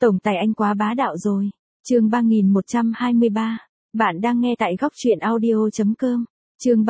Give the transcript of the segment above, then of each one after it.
Tổng tài anh quá bá đạo rồi. Chương 3123. Bạn đang nghe tại góc truyện audio.com. Chương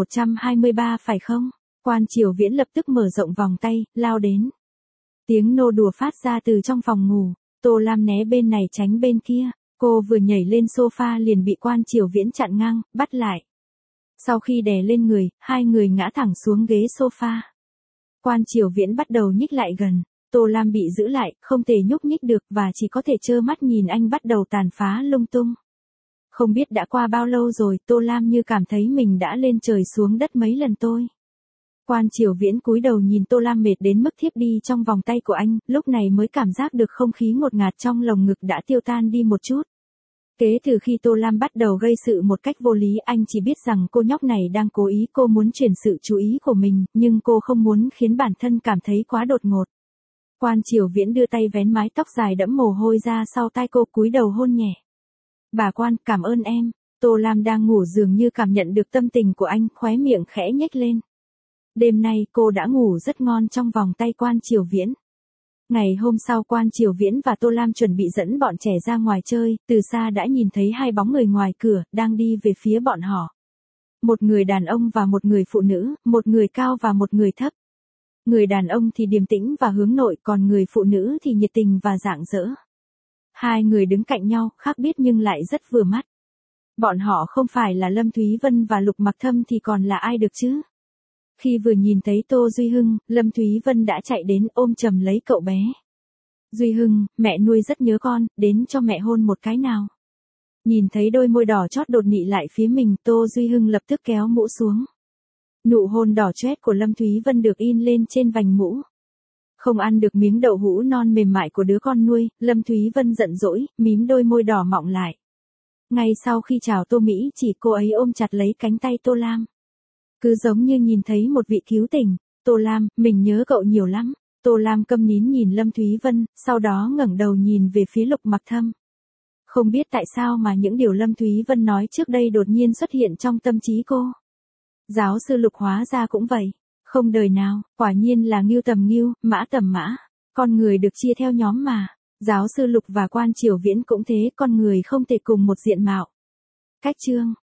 3123 phải không? Quan Triều Viễn lập tức mở rộng vòng tay, lao đến. Tiếng nô đùa phát ra từ trong phòng ngủ. Tô Lam né bên này tránh bên kia. Cô vừa nhảy lên sofa liền bị Quan Triều Viễn chặn ngang, bắt lại. Sau khi đè lên người, hai người ngã thẳng xuống ghế sofa. Quan Triều Viễn bắt đầu nhích lại gần. Tô Lam bị giữ lại, không thể nhúc nhích được và chỉ có thể trơ mắt nhìn anh bắt đầu tàn phá lung tung. Không biết đã qua bao lâu rồi, Tô Lam như cảm thấy mình đã lên trời xuống đất mấy lần tôi. Quan Triều Viễn cúi đầu nhìn Tô Lam mệt đến mức thiếp đi trong vòng tay của anh, lúc này mới cảm giác được không khí ngột ngạt trong lồng ngực đã tiêu tan đi một chút. Kể từ khi Tô Lam bắt đầu gây sự một cách vô lý, anh chỉ biết rằng cô nhóc này đang cố ý, cô muốn chuyển sự chú ý của mình, nhưng cô không muốn khiến bản thân cảm thấy quá đột ngột. Quan Triều Viễn đưa tay vén mái tóc dài đẫm mồ hôi ra sau tai cô, cúi đầu hôn nhẹ. Bà Quan, cảm ơn em. Tô Lam đang ngủ dường như cảm nhận được tâm tình của anh, khóe miệng khẽ nhếch lên. Đêm nay cô đã ngủ rất ngon trong vòng tay Quan Triều Viễn. Ngày hôm sau Quan Triều Viễn và Tô Lam chuẩn bị dẫn bọn trẻ ra ngoài chơi, từ xa đã nhìn thấy hai bóng người ngoài cửa, đang đi về phía bọn họ. Một người đàn ông và một người phụ nữ, một người cao và một người thấp. Người đàn ông thì điềm tĩnh và hướng nội, còn người phụ nữ thì nhiệt tình và rạng rỡ. Hai người đứng cạnh nhau, khác biệt nhưng lại rất vừa mắt. Bọn họ không phải là Lâm Thúy Vân và Lục Mặc Thâm thì còn là ai được chứ? Khi vừa nhìn thấy Tô Duy Hưng, Lâm Thúy Vân đã chạy đến ôm chầm lấy cậu bé. Duy Hưng, mẹ nuôi rất nhớ con, đến cho mẹ hôn một cái nào. Nhìn thấy đôi môi đỏ chót đột nị lại phía mình, Tô Duy Hưng lập tức kéo mũ xuống. Nụ hôn đỏ chét của Lâm Thúy Vân được in lên trên vành mũ. Không ăn được miếng đậu hũ non mềm mại của đứa con nuôi, Lâm Thúy Vân giận dỗi, mím đôi môi đỏ mọng lại. Ngay sau khi chào Tô Mỹ chỉ, cô ấy ôm chặt lấy cánh tay Tô Lam. Cứ giống như nhìn thấy một vị cứu tình. Tô Lam, mình nhớ cậu nhiều lắm. Tô Lam câm nín nhìn Lâm Thúy Vân, sau đó ngẩng đầu nhìn về phía Lục Mặc Thâm. Không biết tại sao mà những điều Lâm Thúy Vân nói trước đây đột nhiên xuất hiện trong tâm trí cô. Giáo sư Lục hóa ra cũng vậy. Không đời nào, quả nhiên là Ngưu tầm Ngưu, Mã tầm Mã. Con người được chia theo nhóm mà. Giáo sư Lục và Quan Triều Viễn cũng thế, con người không thể cùng một diện mạo. Cách chương.